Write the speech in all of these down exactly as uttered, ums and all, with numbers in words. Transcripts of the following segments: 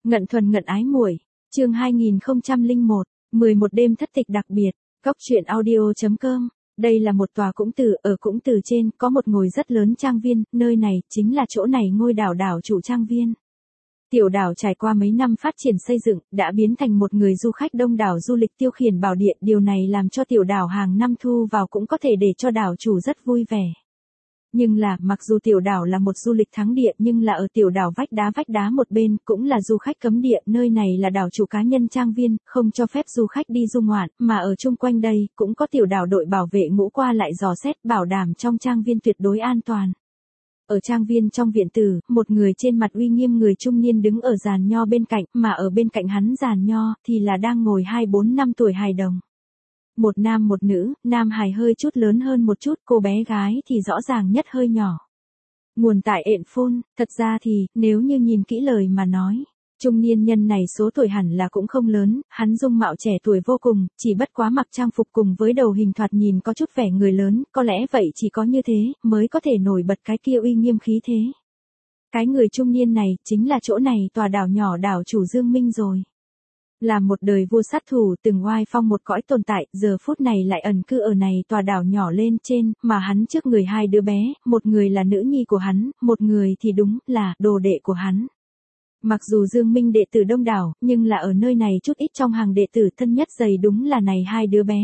Ngận thuần ngận ái muội, chương hai nghìn không trăm lẻ một, mười một đêm thất tịch đặc biệt, Cóc truyện audio chấm com. Đây là một tòa cũng từ, ở cũng từ trên, có một ngồi rất lớn trang viên, nơi này, chính là chỗ này ngôi đảo đảo chủ trang viên. Tiểu đảo trải qua mấy năm phát triển xây dựng, đã biến thành một người du khách đông đảo du lịch tiêu khiển bảo địa, điều này làm cho tiểu đảo hàng năm thu vào cũng có thể để cho đảo chủ rất vui vẻ. Nhưng là, mặc dù tiểu đảo là một du lịch thắng địa nhưng là ở tiểu đảo vách đá vách đá một bên, cũng là du khách cấm địa, nơi này là đảo chủ cá nhân trang viên, không cho phép du khách đi du ngoạn, mà ở chung quanh đây, cũng có tiểu đảo đội bảo vệ ngũ qua lại dò xét, bảo đảm trong trang viên tuyệt đối an toàn. Ở trang viên trong viện tử, một người trên mặt uy nghiêm người trung niên đứng ở giàn nho bên cạnh, mà ở bên cạnh hắn giàn nho, thì là đang ngồi hai bốn năm tuổi hài đồng. Một nam một nữ, nam hài hơi chút lớn hơn một chút, cô bé gái thì rõ ràng nhất hơi nhỏ. Nguồn tại ện phôn, thật ra thì, nếu như nhìn kỹ lời mà nói, trung niên nhân này số tuổi hẳn là cũng không lớn, hắn dung mạo trẻ tuổi vô cùng, chỉ bất quá mặc trang phục cùng với đầu hình thoạt nhìn có chút vẻ người lớn, có lẽ vậy chỉ có như thế, mới có thể nổi bật cái kia uy nghiêm khí thế. Cái người trung niên này, chính là chỗ này tòa đảo nhỏ đảo chủ Dương Minh rồi. Là một đời vua sát thủ từng oai phong một cõi tồn tại, giờ phút này lại ẩn cư ở này tòa đảo nhỏ lên trên, mà hắn trước người hai đứa bé, một người là nữ nhi của hắn, một người thì đúng là đồ đệ của hắn. Mặc dù Dương Minh đệ tử đông đảo, nhưng là ở nơi này chút ít trong hàng đệ tử thân nhất dày đúng là này hai đứa bé.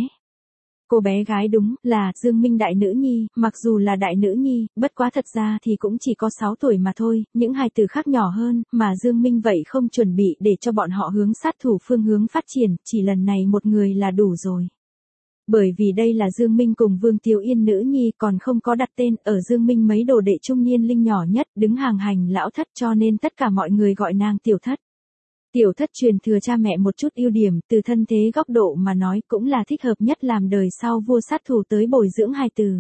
Cô bé gái đúng là Dương Minh đại nữ nhi, mặc dù là đại nữ nhi, bất quá thật ra thì cũng chỉ có sáu tuổi mà thôi, những hài tử khác nhỏ hơn, mà Dương Minh vậy không chuẩn bị để cho bọn họ hướng sát thủ phương hướng phát triển, chỉ lần này một người là đủ rồi. Bởi vì đây là Dương Minh cùng Vương Tiếu Yên nữ nhi còn không có đặt tên, ở Dương Minh mấy đồ đệ trung niên linh nhỏ nhất, đứng hàng hành lão thất cho nên tất cả mọi người gọi nàng tiểu thất. Tiểu thất truyền thừa cha mẹ một chút ưu điểm, từ thân thế góc độ mà nói cũng là thích hợp nhất làm đời sau vua sát thủ tới bồi dưỡng hài tử.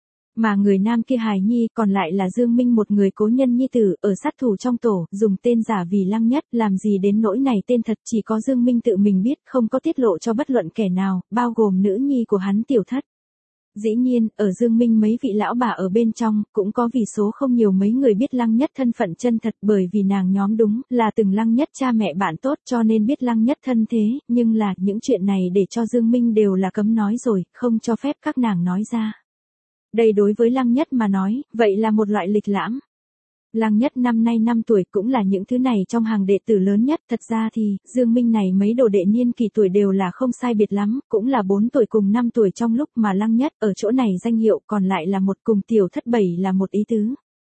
Mà người nam kia hài nhi còn lại là Dương Minh một người cố nhân nhi tử, ở sát thủ trong tổ, dùng tên giả vì Lăng Nhất, làm gì đến nỗi này tên thật chỉ có Dương Minh tự mình biết, không có tiết lộ cho bất luận kẻ nào, bao gồm nữ nhi của hắn tiểu thất. Dĩ nhiên, ở Dương Minh mấy vị lão bà ở bên trong, cũng có vì số không nhiều mấy người biết Lăng Nhất thân phận chân thật bởi vì nàng nhóm đúng là từng Lăng Nhất cha mẹ bạn tốt cho nên biết Lăng Nhất thân thế, nhưng là những chuyện này để cho Dương Minh đều là cấm nói rồi, không cho phép các nàng nói ra. Đây đối với Lăng Nhất mà nói, vậy là một loại lịch lãm. Lăng Nhất năm nay năm tuổi cũng là những thứ này trong hàng đệ tử lớn nhất, thật ra thì, Dương Minh này mấy đồ đệ niên kỳ tuổi đều là không sai biệt lắm, cũng là bốn tuổi cùng năm tuổi trong lúc mà Lăng Nhất ở chỗ này danh hiệu còn lại là một cùng tiểu thất bảy là một ý tứ.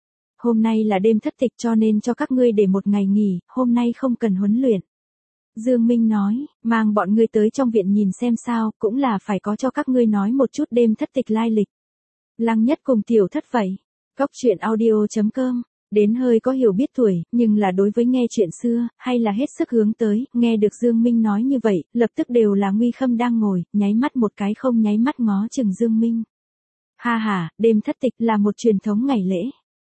Hôm nay là đêm thất tịch cho nên cho các ngươi để một ngày nghỉ, hôm nay không cần huấn luyện. Dương Minh nói, mang bọn ngươi tới trong viện nhìn xem sao, cũng là phải có cho các ngươi nói một chút đêm thất tịch lai lịch. Lăng Nhất cùng tiểu thất vậy. Cóc truyện audio chấm com. Đến hơi có hiểu biết tuổi, nhưng là đối với nghe chuyện xưa, hay là hết sức hướng tới, nghe được Dương Minh nói như vậy, lập tức đều là Nguy Khâm đang ngồi, nháy mắt một cái không nháy mắt ngó chừng Dương Minh. Ha ha, đêm thất tịch là một truyền thống ngày lễ.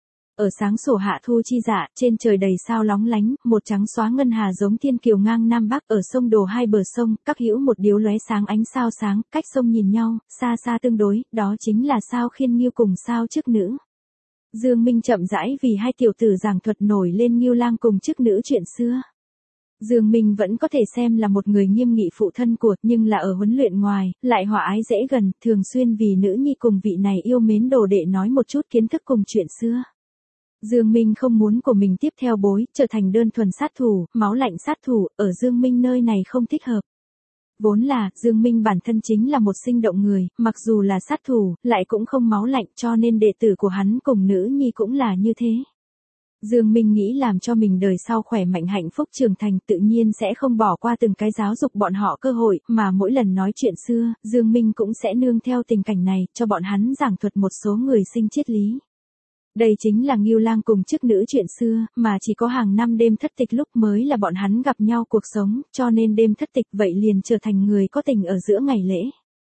Ở sáng sổ hạ thu chi dạ, trên trời đầy sao lóng lánh, một trắng xóa ngân hà giống thiên kiều ngang nam bắc, ở sông Đồ hai bờ sông, các hữu một điếu lóe sáng ánh sao sáng, cách sông nhìn nhau, xa xa tương đối, đó chính là sao Khiên Nghiêu cùng sao Chức Nữ. Dương Minh chậm rãi vì hai tiểu tử giảng thuật nổi lên Nghiêu Lang cùng Chức Nữ chuyện xưa. Dương Minh vẫn có thể xem là một người nghiêm nghị phụ thân của, nhưng là ở huấn luyện ngoài, lại hòa ái dễ gần, thường xuyên vì nữ nhi cùng vị này yêu mến đồ đệ nói một chút kiến thức cùng chuyện xưa. Dương Minh không muốn của mình tiếp theo bối, trở thành đơn thuần sát thủ, máu lạnh sát thủ, ở Dương Minh nơi này không thích hợp. Vốn là, Dương Minh bản thân chính là một sinh động người, mặc dù là sát thủ, lại cũng không máu lạnh cho nên đệ tử của hắn cùng nữ nhi cũng là như thế. Dương Minh nghĩ làm cho mình đời sau khỏe mạnh hạnh phúc trưởng thành tự nhiên sẽ không bỏ qua từng cái giáo dục bọn họ cơ hội, mà mỗi lần nói chuyện xưa, Dương Minh cũng sẽ nương theo tình cảnh này, cho bọn hắn giảng thuật một số người sinh triết lý. Đây chính là Nghiêu Lang cùng Chức Nữ chuyện xưa, mà chỉ có hàng năm đêm thất tịch lúc mới là bọn hắn gặp nhau cuộc sống, cho nên đêm thất tịch vậy liền trở thành người có tình ở giữa ngày lễ.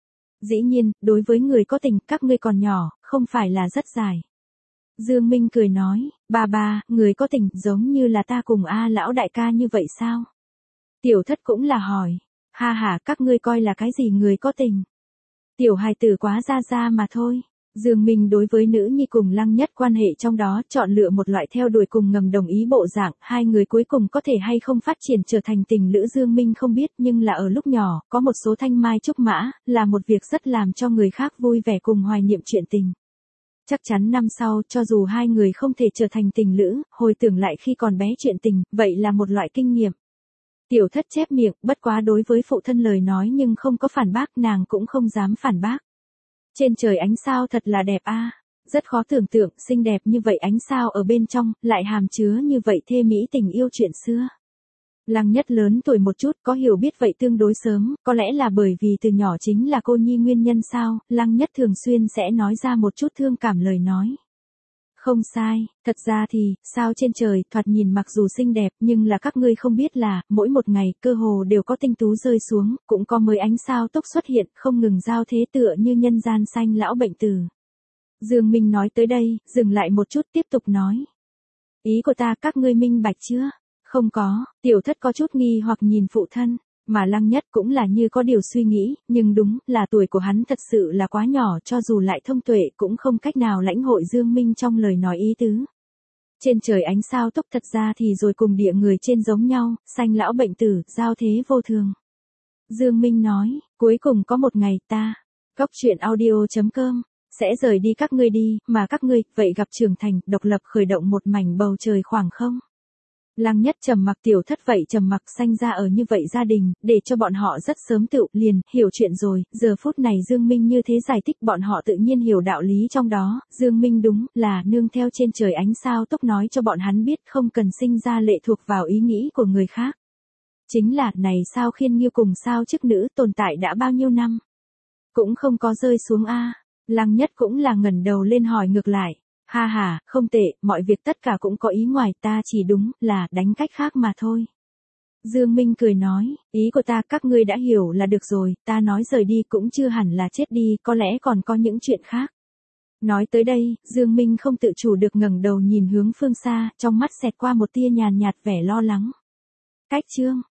Dĩ nhiên, đối với người có tình, các ngươi còn nhỏ, không phải là rất dài. Dương Minh cười nói, ba ba, người có tình, giống như là ta cùng A lão đại ca như vậy sao? Tiểu thất cũng là hỏi, ha ha, các ngươi coi là cái gì người có tình? Tiểu hài tử quá ra ra mà thôi. Dương Minh đối với nữ nhi cùng Lăng Nhất quan hệ trong đó chọn lựa một loại theo đuổi cùng ngầm đồng ý bộ dạng, hai người cuối cùng có thể hay không phát triển trở thành tình lữ Dương Minh không biết, nhưng là ở lúc nhỏ, có một số thanh mai trúc mã, là một việc rất làm cho người khác vui vẻ cùng hoài niệm chuyện tình. Chắc chắn năm sau, cho dù hai người không thể trở thành tình lữ, hồi tưởng lại khi còn bé chuyện tình, vậy là một loại kinh nghiệm. Tiểu thất chép miệng, bất quá đối với phụ thân lời nói nhưng không có phản bác, nàng cũng không dám phản bác. Trên trời ánh sao thật là đẹp a, rất khó tưởng tượng, xinh đẹp như vậy ánh sao ở bên trong, lại hàm chứa như vậy thê mỹ tình yêu chuyện xưa. Lăng Nhất lớn tuổi một chút, có hiểu biết vậy tương đối sớm, có lẽ là bởi vì từ nhỏ chính là cô nhi nguyên nhân sao, Lăng Nhất thường xuyên sẽ nói ra một chút thương cảm lời nói. Không sai, thật ra thì, sao trên trời, thoạt nhìn mặc dù xinh đẹp, nhưng là các ngươi không biết là, mỗi một ngày, cơ hồ đều có tinh tú rơi xuống, cũng có mới ánh sao tốc xuất hiện, không ngừng giao thế tựa như nhân gian sanh lão bệnh tử. Dương Minh nói tới đây, dừng lại một chút tiếp tục nói. Ý của ta các ngươi minh bạch chưa? Không có, tiểu thất có chút nghi hoặc nhìn phụ thân, mà Lăng Nhất cũng là như có điều suy nghĩ, nhưng đúng là tuổi của hắn thật sự là quá nhỏ, cho dù lại thông tuệ cũng không cách nào lãnh hội Dương Minh trong lời nói ý tứ. Trên trời ánh sao tốc thật ra thì rồi cùng địa người trên giống nhau, sanh lão bệnh tử, giao thế vô thường. Dương Minh nói, cuối cùng có một ngày ta, Góc Chuyện Audio chấm com, sẽ rời đi các ngươi đi, mà các ngươi, vậy gặp trưởng thành, độc lập khởi động một mảnh bầu trời khoảng không. Lăng Nhất trầm mặc, tiểu thất vậy trầm mặc, sanh ra ở như vậy gia đình, để cho bọn họ rất sớm tự liền hiểu chuyện rồi, giờ phút này Dương Minh như thế giải thích bọn họ tự nhiên hiểu đạo lý trong đó, Dương Minh đúng là nương theo trên trời ánh sao tốc nói cho bọn hắn biết không cần sinh ra lệ thuộc vào ý nghĩ của người khác. Chính là, này sao khiên nghiêu cùng sao chức nữ tồn tại đã bao nhiêu năm? Cũng không có rơi xuống a. Lăng Nhất cũng là ngẩng đầu lên hỏi ngược lại. Ha ha, không tệ, mọi việc tất cả cũng có ý ngoài, ta chỉ đúng là đánh cách khác mà thôi. Dương Minh cười nói, ý của ta các ngươi đã hiểu là được rồi, ta nói rời đi cũng chưa hẳn là chết đi, có lẽ còn có những chuyện khác. Nói tới đây, Dương Minh không tự chủ được ngẩng đầu nhìn hướng phương xa, trong mắt xẹt qua một tia nhàn nhạt vẻ lo lắng. Cách chương